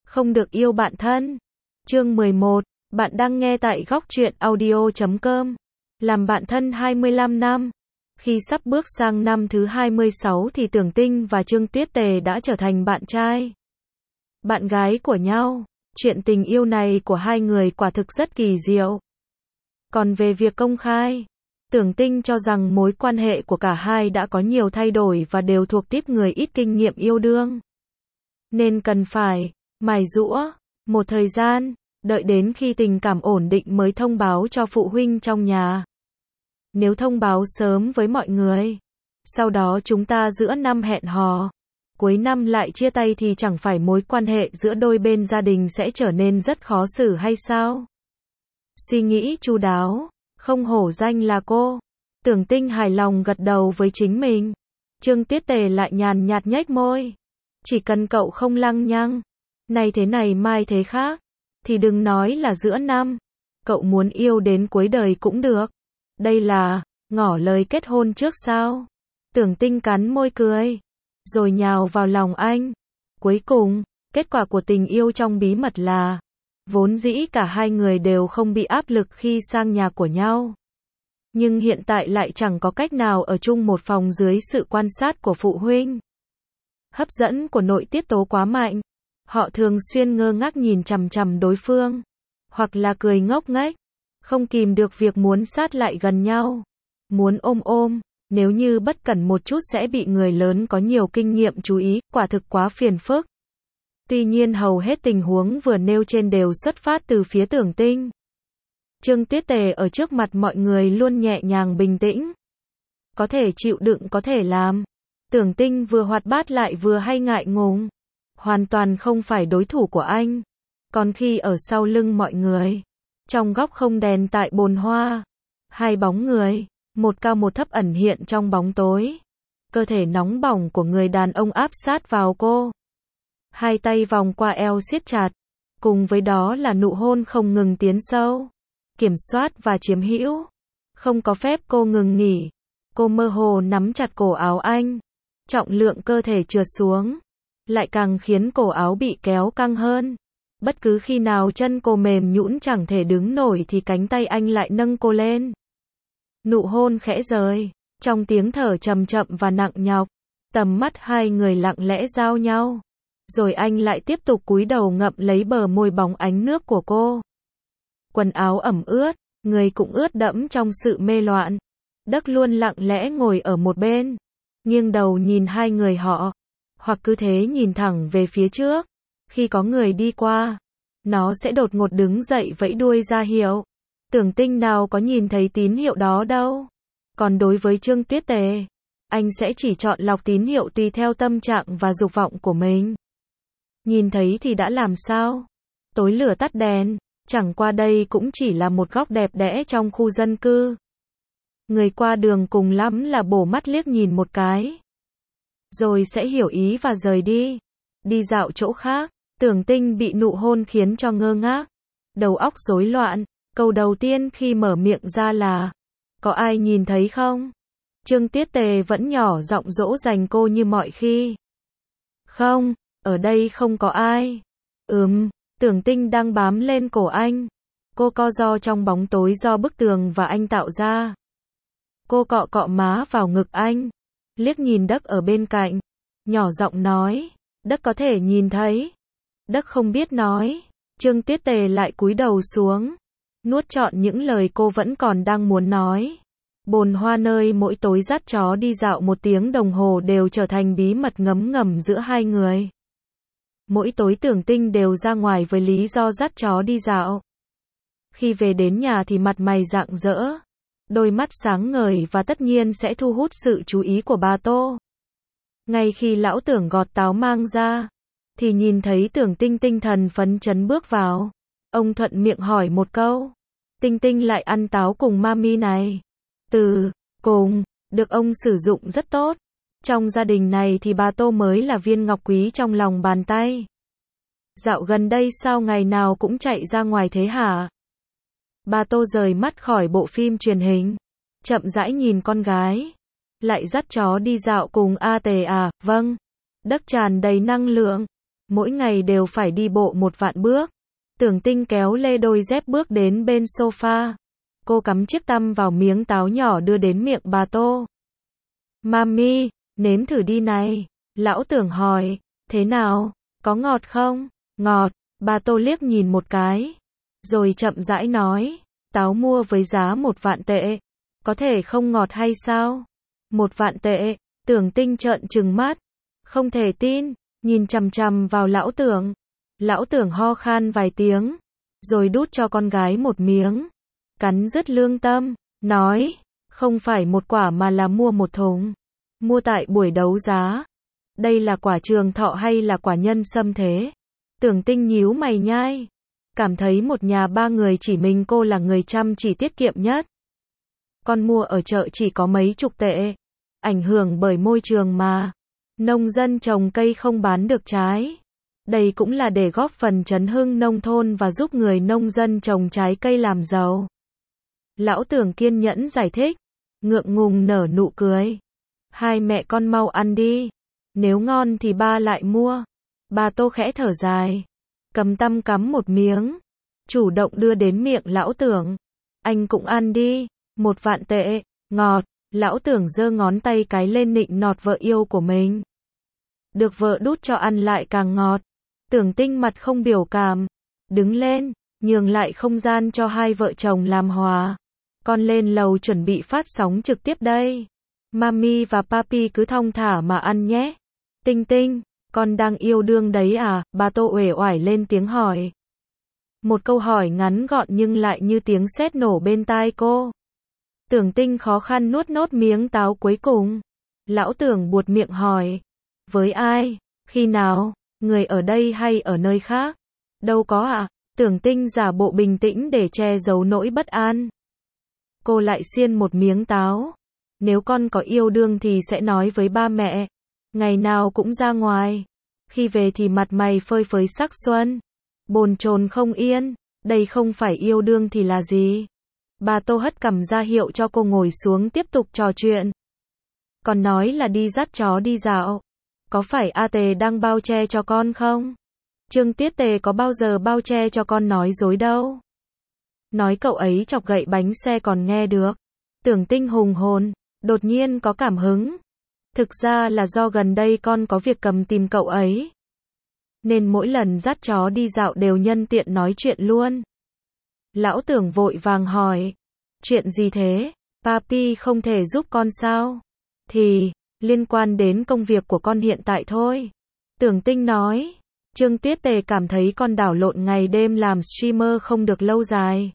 Không được yêu bạn thân. Chương 11, bạn đang nghe tại góc truyện audio.com. Làm bạn thân 25 năm. Khi sắp bước sang năm thứ 26 thì Tưởng Tinh và Trương Tuyết Tề đã trở thành bạn trai, bạn gái của nhau. Chuyện tình yêu này của hai người quả thực rất kỳ diệu. Còn về việc công khai, Tưởng Tinh cho rằng mối quan hệ của cả hai đã có nhiều thay đổi và đều thuộc típ người ít kinh nghiệm yêu đương, nên cần phải mài giũa một thời gian, đợi đến khi tình cảm ổn định mới thông báo cho phụ huynh trong nhà. Nếu thông báo sớm với mọi người, sau đó chúng ta giữa năm hẹn hò, cuối năm lại chia tay thì chẳng phải mối quan hệ giữa đôi bên gia đình sẽ trở nên rất khó xử hay sao? Suy nghĩ chu đáo, không hổ danh là cô. Tưởng Tinh hài lòng gật đầu với chính mình. Trương Tuyết Tề lại nhàn nhạt nhếch môi. Chỉ cần cậu không lăng nhăng, nay thế này mai thế khác, thì đừng nói là giữa năm. Cậu muốn yêu đến cuối đời cũng được. Đây là ngỏ lời kết hôn trước sao? Tưởng Tinh cắn môi cười, rồi nhào vào lòng anh. Cuối cùng, kết quả của tình yêu trong bí mật là, vốn dĩ cả hai người đều không bị áp lực khi sang nhà của nhau. Nhưng hiện tại lại chẳng có cách nào ở chung một phòng dưới sự quan sát của phụ huynh. Hấp dẫn của nội tiết tố quá mạnh. Họ thường xuyên ngơ ngác nhìn chằm chằm đối phương, hoặc là cười ngốc nghếch, không kìm được việc muốn sát lại gần nhau, muốn ôm ôm. Nếu như bất cẩn một chút sẽ bị người lớn có nhiều kinh nghiệm chú ý, quả thực quá phiền phức. Tuy nhiên hầu hết tình huống vừa nêu trên đều xuất phát từ phía Tưởng Tinh. Trương Tuyết Tề ở trước mặt mọi người luôn nhẹ nhàng bình tĩnh. Có thể chịu đựng có thể làm. Tưởng Tinh vừa hoạt bát lại vừa hay ngại ngùng. Hoàn toàn không phải đối thủ của anh. Còn khi ở sau lưng mọi người, trong góc không đèn tại bồn hoa, hai bóng người, một cao một thấp ẩn hiện trong bóng tối. Cơ thể nóng bỏng của người đàn ông áp sát vào cô. Hai tay vòng qua eo siết chặt, cùng với đó là nụ hôn không ngừng tiến sâu, kiểm soát và chiếm hữu, không có phép cô ngừng nghỉ. Cô mơ hồ nắm chặt cổ áo anh, trọng lượng cơ thể trượt xuống, lại càng khiến cổ áo bị kéo căng hơn. Bất cứ khi nào chân cô mềm nhũn chẳng thể đứng nổi thì cánh tay anh lại nâng cô lên. Nụ hôn khẽ rời, trong tiếng thở chậm chậm và nặng nhọc, tầm mắt hai người lặng lẽ giao nhau. Rồi anh lại tiếp tục cúi đầu ngậm lấy bờ môi bóng ánh nước của cô. Quần áo ẩm ướt, người cũng ướt đẫm trong sự mê loạn. Đấc luôn lặng lẽ ngồi ở một bên, nghiêng đầu nhìn hai người họ, hoặc cứ thế nhìn thẳng về phía trước. Khi có người đi qua, nó sẽ đột ngột đứng dậy vẫy đuôi ra hiệu. Tưởng Tinh nào có nhìn thấy tín hiệu đó đâu. Còn đối với Trương Tuyết Tề, anh sẽ chỉ chọn lọc tín hiệu tùy theo tâm trạng và dục vọng của mình. Nhìn thấy thì đã làm sao? Tối lửa tắt đèn, chẳng qua đây cũng chỉ là một góc đẹp đẽ trong khu dân cư. Người qua đường cùng lắm là bổ mắt liếc nhìn một cái, rồi sẽ hiểu ý và rời đi. Đi dạo chỗ khác, Tưởng Tinh bị nụ hôn khiến cho ngơ ngác, đầu óc rối loạn. Câu đầu tiên khi mở miệng ra là, có ai nhìn thấy không? Trương Tuyết Tề vẫn nhỏ giọng dỗ dành cô như mọi khi. Không, ở đây không có ai. Tưởng Tinh đang bám lên cổ anh. Cô co ro trong bóng tối do bức tường và anh tạo ra. Cô cọ cọ má vào ngực anh, liếc nhìn Đấc ở bên cạnh, nhỏ giọng nói, Đấc có thể nhìn thấy. Đấc không biết nói. Trương Tuyết Tề lại cúi đầu xuống, nuốt trọn những lời cô vẫn còn đang muốn nói. Bồn hoa nơi mỗi tối dắt chó đi dạo 1 tiếng đồng hồ đều trở thành bí mật ngấm ngầm giữa hai người. Mỗi tối Tưởng Tinh đều ra ngoài với lý do dắt chó đi dạo. Khi về đến nhà thì mặt mày rạng rỡ, đôi mắt sáng ngời và tất nhiên sẽ thu hút sự chú ý của bà Tô. Ngay khi lão Tưởng gọt táo mang ra, thì nhìn thấy Tưởng Tinh tinh thần phấn chấn bước vào. Ông thuận miệng hỏi một câu, Tinh Tinh lại ăn táo cùng mami này? Cùng, được ông sử dụng rất tốt. Trong gia đình này thì bà Tô mới là viên ngọc quý trong lòng bàn tay. Dạo gần đây sao ngày nào cũng chạy ra ngoài thế hả? Bà Tô rời mắt khỏi bộ phim truyền hình, chậm rãi nhìn con gái. Lại dắt chó đi dạo cùng Tề à? Vâng. Đấc tràn đầy năng lượng, Mỗi ngày đều phải đi bộ 1 vạn bước. Tưởng Tinh kéo lê đôi dép bước đến bên sofa. Cô cắm chiếc tăm vào miếng táo nhỏ đưa đến miệng bà Tô. Mami, nếm thử đi này. Lão Tưởng hỏi, thế nào, có ngọt không? Ngọt, bà Tô liếc nhìn một cái. Rồi chậm rãi nói, táo mua với giá 1 vạn tệ. Có thể không ngọt hay sao? 1 vạn tệ, Tưởng Tinh trợn trừng mắt. Không thể tin, nhìn chằm chằm vào Lão Tưởng. Lão Tưởng ho khan vài tiếng, rồi đút cho con gái một miếng. Cắn rứt lương tâm, nói, không phải 1 quả mà là mua 1 thùng. Mua tại buổi đấu giá. Đây là quả Trường Thọ hay là quả Nhân Sâm thế? Tưởng Tinh nhíu mày nhai. Cảm thấy một nhà 3 người chỉ mình cô là người chăm chỉ tiết kiệm nhất. Con mua ở chợ chỉ có mấy chục tệ. Ảnh hưởng bởi môi trường mà. Nông dân trồng cây không bán được trái. Đây cũng là để góp phần trấn hưng nông thôn và giúp người nông dân trồng trái cây làm giàu. Lão Tưởng kiên nhẫn giải thích. Ngượng ngùng nở nụ cười. Hai mẹ con mau ăn đi. Nếu ngon thì ba lại mua. Bà Tô khẽ thở dài. Cầm tăm cắm một miếng. Chủ động đưa đến miệng Lão Tưởng. Anh cũng ăn đi. 1 vạn tệ, ngọt. Lão Tưởng giơ ngón tay cái lên nịnh nọt vợ yêu của mình. Được vợ đút cho ăn lại càng ngọt. Tưởng Tinh mặt không biểu cảm. Đứng lên, nhường lại không gian cho hai vợ chồng làm hòa. Con lên lầu chuẩn bị phát sóng trực tiếp đây. Mami và Papi cứ thong thả mà ăn nhé. Tinh Tinh, con đang yêu đương đấy à? Bà Tô uể oải lên tiếng hỏi. Một câu hỏi ngắn gọn nhưng lại như tiếng sét nổ bên tai cô. Tưởng Tinh khó khăn nuốt nốt miếng táo cuối cùng. Lão Tưởng buột miệng hỏi. Với ai? Khi nào? Người ở đây hay ở nơi khác? Đâu có ạ. Tưởng Tinh giả bộ bình tĩnh để che giấu nỗi bất an. Cô lại xiên một miếng táo. Nếu con có yêu đương thì sẽ nói với ba mẹ. Ngày nào cũng ra ngoài. Khi về thì mặt mày phơi phới sắc xuân. Bồn chồn không yên. Đây không phải yêu đương thì là gì? Bà Tô hất cằm ra hiệu cho cô ngồi xuống tiếp tục trò chuyện. Con nói là đi dắt chó đi dạo. Có phải A Tề đang bao che cho con không? Trương Tiết Tề có bao giờ bao che cho con nói dối đâu. Nói cậu ấy chọc gậy bánh xe còn nghe được. Tưởng Tinh hùng hồn, đột nhiên có cảm hứng. Thực ra là do gần đây con có việc cầm tìm cậu ấy. Nên mỗi lần dắt chó đi dạo đều nhân tiện nói chuyện luôn. Lão Tưởng vội vàng hỏi. Chuyện gì thế? Papi không thể giúp con sao? Thì, liên quan đến công việc của con hiện tại thôi. Tưởng Tinh nói. Trương Tuyết Tề cảm thấy con đảo lộn ngày đêm làm streamer không được lâu dài.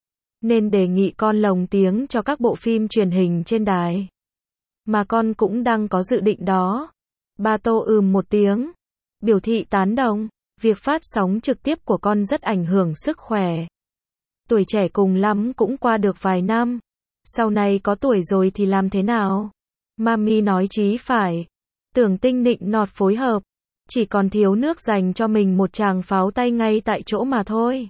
Nên đề nghị con lồng tiếng cho các bộ phim truyền hình trên đài. Mà con cũng đang có dự định đó. Bà Tô một tiếng. Biểu thị tán đồng. Việc phát sóng trực tiếp của con rất ảnh hưởng sức khỏe. Tuổi trẻ cùng lắm cũng qua được vài năm. Sau này có tuổi rồi thì làm thế nào? Mami nói chí phải. Tưởng Tinh nịnh nọt phối hợp. Chỉ còn thiếu nước dành cho mình một tràng pháo tay ngay tại chỗ mà thôi.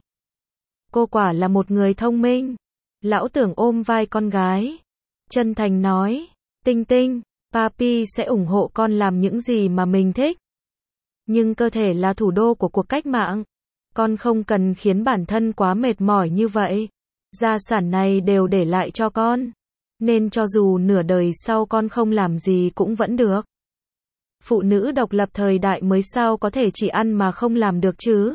Cô quả là một người thông minh. Lão Tưởng ôm vai con gái. Chân thành nói. Tinh Tinh, Papi sẽ ủng hộ con làm những gì mà mình thích. Nhưng cơ thể là thủ đô của cuộc cách mạng. Con không cần khiến bản thân quá mệt mỏi như vậy. Gia sản này đều để lại cho con. Nên cho dù nửa đời sau con không làm gì cũng vẫn được. Phụ nữ độc lập thời đại mới sao có thể chỉ ăn mà không làm được chứ?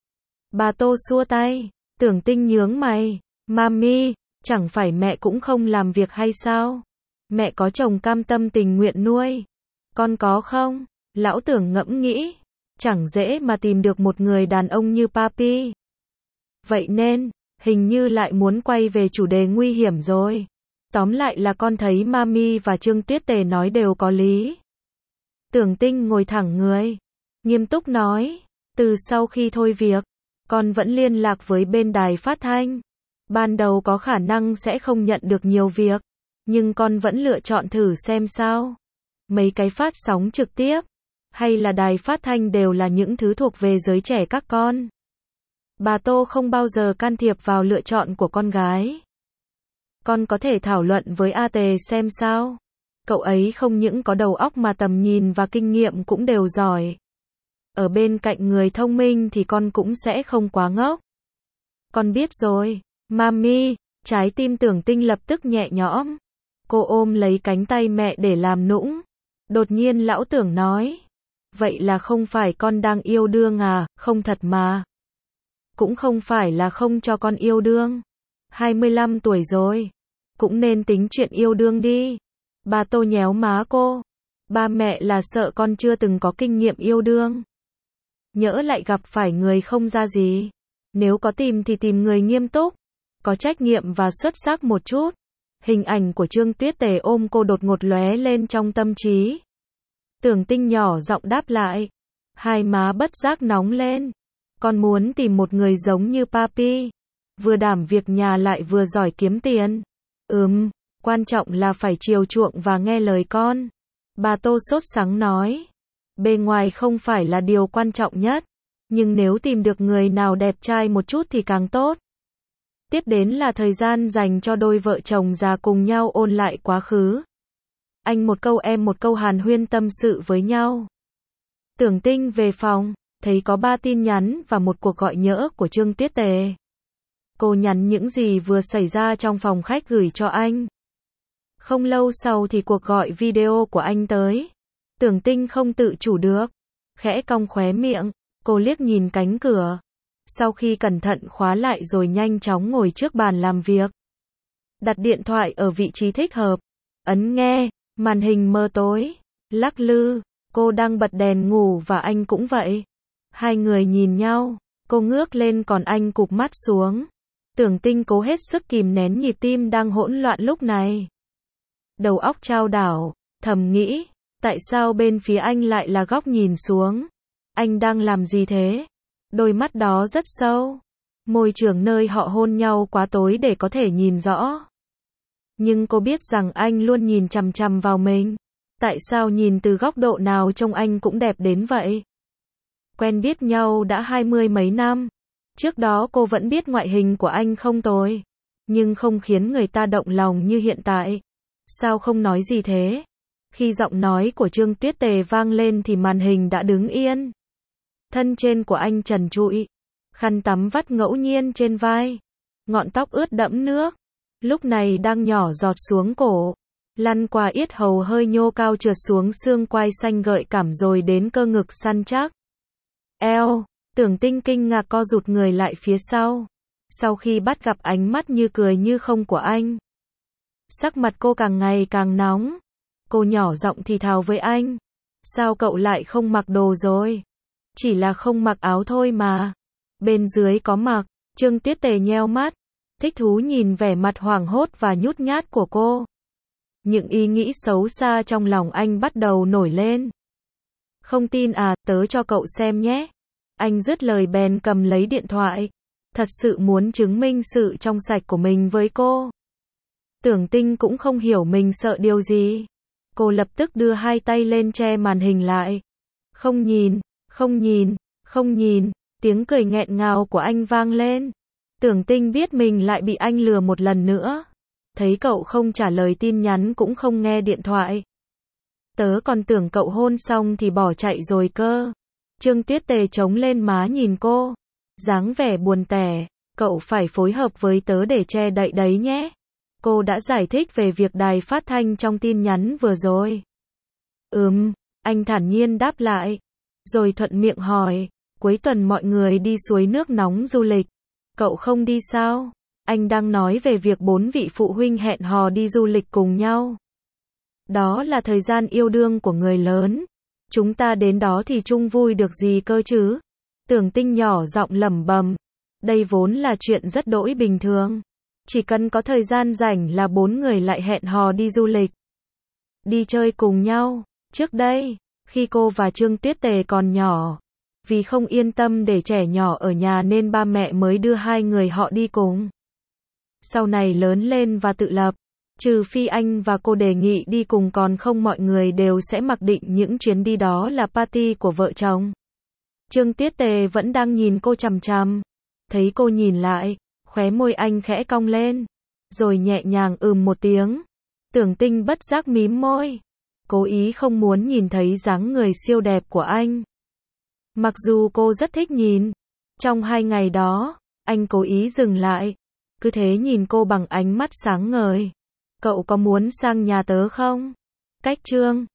Bà Tô xua tay. Tưởng Tinh nhướng mày. Mami, chẳng phải mẹ cũng không làm việc hay sao? Mẹ có chồng cam tâm tình nguyện nuôi. Con có không? Lão Tưởng ngẫm nghĩ. Chẳng dễ mà tìm được một người đàn ông như Papi. Vậy nên, hình như lại muốn quay về chủ đề nguy hiểm rồi. Tóm lại là con thấy Mami và Trương Tuyết Tề nói đều có lý. Tưởng Tinh ngồi thẳng người. Nghiêm túc nói. Từ sau khi thôi việc, con vẫn liên lạc với bên đài phát thanh. Ban đầu có khả năng sẽ không nhận được nhiều việc. Nhưng con vẫn lựa chọn thử xem sao. Mấy cái phát sóng trực tiếp hay là đài phát thanh đều là những thứ thuộc về giới trẻ các con. Bà Tô không bao giờ can thiệp vào lựa chọn của con gái. Con có thể thảo luận với A Tề xem sao. Cậu ấy không những có đầu óc mà tầm nhìn và kinh nghiệm cũng đều giỏi. Ở bên cạnh người thông minh thì con cũng sẽ không quá ngốc. Con biết rồi, Mami. Trái tim Tưởng Tinh lập tức nhẹ nhõm. Cô ôm lấy cánh tay mẹ để làm nũng. Đột nhiên lão Tưởng nói. Vậy là không phải con đang yêu đương à, không thật mà. Cũng không phải là không cho con yêu đương. 25 tuổi rồi. Cũng nên tính chuyện yêu đương đi. Bà Tô nhéo má cô. Ba mẹ là sợ con chưa từng có kinh nghiệm yêu đương. Nhỡ lại gặp phải người không ra gì. Nếu có tìm thì tìm người nghiêm túc, có trách nhiệm và xuất sắc một chút. Hình ảnh của Trương Tuyết Tề ôm cô đột ngột lóe lên trong tâm trí. Tưởng Tinh nhỏ giọng đáp lại. Hai má bất giác nóng lên. Con muốn tìm một người giống như Papi. Vừa đảm việc nhà lại vừa giỏi kiếm tiền. Quan trọng là phải chiều chuộng và nghe lời con. Bà Tô sốt sắng nói. Bề ngoài không phải là điều quan trọng nhất. Nhưng nếu tìm được người nào đẹp trai một chút thì càng tốt. Tiếp đến là thời gian dành cho đôi vợ chồng già cùng nhau ôn lại quá khứ. Anh một câu em một câu hàn huyên tâm sự với nhau. Tưởng Tinh về phòng, thấy có 3 tin nhắn và một cuộc gọi nhỡ của Trương Tuyết Tề. Cô nhắn những gì vừa xảy ra trong phòng khách gửi cho anh. Không lâu sau thì cuộc gọi video của anh tới. Tưởng Tinh không tự chủ được. Khẽ cong khóe miệng, cô liếc nhìn cánh cửa. Sau khi cẩn thận khóa lại rồi nhanh chóng ngồi trước bàn làm việc. Đặt điện thoại ở vị trí thích hợp. Ấn nghe, màn hình mờ tối, lắc lư. Cô đang bật đèn ngủ và anh cũng vậy. Hai người nhìn nhau, cô ngước lên còn anh cụp mắt xuống. Tưởng Tinh cố hết sức kìm nén nhịp tim đang hỗn loạn lúc này. Đầu óc chao đảo, thầm nghĩ, tại sao bên phía anh lại là góc nhìn xuống? Anh đang làm gì thế? Đôi mắt đó rất sâu. Môi trường nơi họ hôn nhau quá tối để có thể nhìn rõ. Nhưng cô biết rằng anh luôn nhìn chằm chằm vào mình. Tại sao nhìn từ góc độ nào trông anh cũng đẹp đến vậy? Quen biết nhau đã 20 mấy năm. Trước đó cô vẫn biết ngoại hình của anh không tồi. Nhưng không khiến người ta động lòng như hiện tại. Sao không nói gì thế? Khi giọng nói của Trương Tuyết Tề vang lên thì màn hình đã đứng yên. Thân trên của anh trần trụi. Khăn tắm vắt ngẫu nhiên trên vai. Ngọn tóc ướt đẫm nước. Lúc này đang nhỏ giọt xuống cổ. Lăn qua yết hầu hơi nhô cao trượt xuống xương quai xanh gợi cảm rồi đến cơ ngực săn chắc. Eo, Tưởng Tinh kinh ngạc co rụt người lại phía sau. Sau khi bắt gặp ánh mắt như cười như không của anh. Sắc mặt cô càng ngày càng nóng. Cô nhỏ giọng thì thào với anh. Sao cậu lại không mặc đồ rồi? Chỉ là không mặc áo thôi mà. Bên dưới có mặc. Trương Tuyết Tề nheo mắt. Thích thú nhìn vẻ mặt hoảng hốt và nhút nhát của cô. Những ý nghĩ xấu xa trong lòng anh bắt đầu nổi lên. Không tin à, tớ cho cậu xem nhé. Anh dứt lời bèn cầm lấy điện thoại. Thật sự muốn chứng minh sự trong sạch của mình với cô. Tưởng Tinh cũng không hiểu mình sợ điều gì. Cô lập tức đưa hai tay lên che màn hình lại. Không nhìn, không nhìn, không nhìn. Tiếng cười nghẹn ngào của anh vang lên. Tưởng Tinh biết mình lại bị anh lừa một lần nữa. Thấy cậu không trả lời tin nhắn cũng không nghe điện thoại. Tớ còn tưởng cậu hôn xong thì bỏ chạy rồi cơ. Trương Tuyết Tề chống lên má nhìn cô. Dáng vẻ buồn tẻ. Cậu phải phối hợp với tớ để che đậy đấy nhé. Cô đã giải thích về việc đài phát thanh trong tin nhắn vừa rồi. Anh thản nhiên đáp lại. Rồi thuận miệng hỏi, cuối tuần mọi người đi suối nước nóng du lịch. Cậu không đi sao? Anh đang nói về việc 4 vị phụ huynh hẹn hò đi du lịch cùng nhau. Đó là thời gian yêu đương của người lớn. Chúng ta đến đó thì chung vui được gì cơ chứ? Tưởng Tinh nhỏ giọng lẩm bẩm. Đây vốn là chuyện rất đỗi bình thường. Chỉ cần có thời gian rảnh là 4 người lại hẹn hò đi du lịch. Đi chơi cùng nhau. Trước đây, khi cô và Trương Tuyết Tề còn nhỏ, vì không yên tâm để trẻ nhỏ ở nhà nên ba mẹ mới đưa hai người họ đi cùng. Sau này lớn lên và tự lập, trừ phi anh và cô đề nghị đi cùng còn không mọi người đều sẽ mặc định những chuyến đi đó là party của vợ chồng. Trương Tuyết Tề vẫn đang nhìn cô chằm chằm. Thấy cô nhìn lại, khóe môi anh khẽ cong lên, rồi nhẹ nhàng một tiếng. Tưởng Tinh bất giác mím môi, cố ý không muốn nhìn thấy dáng người siêu đẹp của anh. Mặc dù cô rất thích nhìn. Trong 2 ngày đó, anh cố ý dừng lại. Cứ thế nhìn cô bằng ánh mắt sáng ngời. Cậu có muốn sang nhà tớ không? Cách Trương.